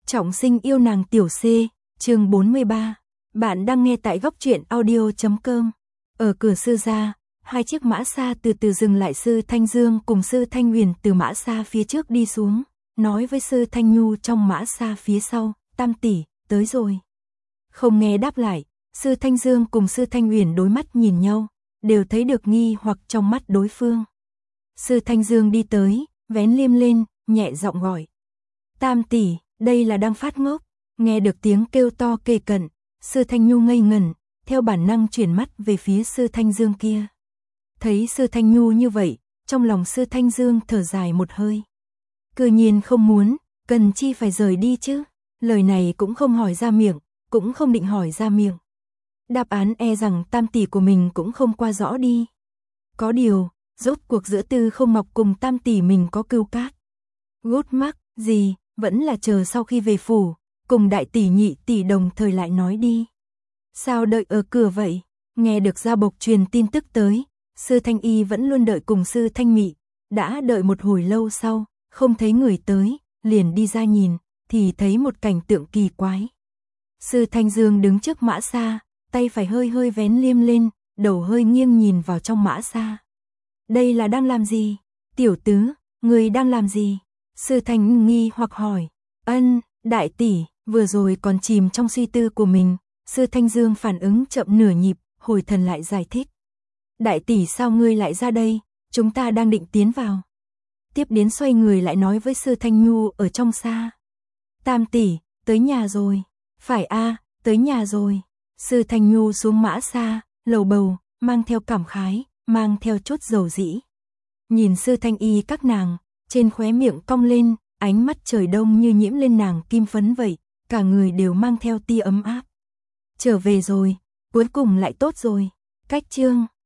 Trọng sinh yêu nàng tiểu C, chương 43. Bạn đang nghe tại góc truyện audio.com. Ở cửa sư gia, hai chiếc mã xa từ từ dừng lại. Sư Thanh Dương cùng sư Thanh Huyền từ mã xa phía trước đi xuống, nói với sư Thanh Nhu trong mã xa phía sau, Tam tỷ, tới rồi. Không nghe đáp lại, sư Thanh Dương cùng sư Thanh Huyền đối mắt nhìn nhau, đều thấy được nghi hoặc trong mắt đối phương. Sư Thanh Dương đi tới, vén liêm lên, nhẹ giọng gọi. Tam tỷ, đây là đang phát ngốc. Nghe được tiếng kêu to kề cận, sư Thanh Nhu ngây ngẩn, theo bản năng chuyển mắt về phía sư Thanh Dương kia. Thấy sư Thanh Nhu như vậy, trong lòng sư Thanh Dương thở dài một hơi. Cư nhiên không muốn, cần chi phải rời đi chứ. Lời này cũng không hỏi ra miệng, cũng không định hỏi ra miệng. Đáp án e rằng tam tỷ của mình cũng không qua rõ đi. Có điều, rốt cuộc giữa Tư Không Ngọc cùng tam tỷ mình có cưu cát. Gút mắc, gì, vẫn là chờ sau khi về phủ, cùng đại tỷ nhị tỷ đồng thời lại nói đi. Sao đợi ở cửa vậy? Nghe được Gia Bộc truyền tin tức tới, sư Thanh Y vẫn luôn đợi cùng sư Thanh Mị, đã đợi một hồi lâu sau, không thấy người tới, liền đi ra nhìn, thì thấy một cảnh tượng kỳ quái. Sư Thanh Dương đứng trước mã xa, tay phải hơi hơi vén liêm lên, đầu hơi nghiêng nhìn vào trong mã xa. Đây là đang làm gì? Tiểu tứ, người đang làm gì? Sư Thanh nghi hoặc hỏi. Ân, đại tỷ, vừa rồi còn chìm trong suy tư của mình. Sư Thanh Dương phản ứng chậm nửa nhịp, hồi thần lại giải thích. Đại tỷ, sao ngươi lại ra đây? Chúng ta đang định tiến vào. Tiếp đến xoay người lại nói với sư Thanh Nhu ở trong xa. Tam tỷ, tới nhà rồi. Phải a, tới nhà rồi. Sư Thanh Nhu xuống mã xa, lầu bầu, mang theo cảm khái, mang theo chút dầu dĩ. Nhìn sư Thanh Y các nàng, trên khóe miệng cong lên, ánh mắt trời đông như nhiễm lên nàng kim phấn vậy, cả người đều mang theo tia ấm áp. Trở về rồi, cuối cùng lại tốt rồi. Cách chương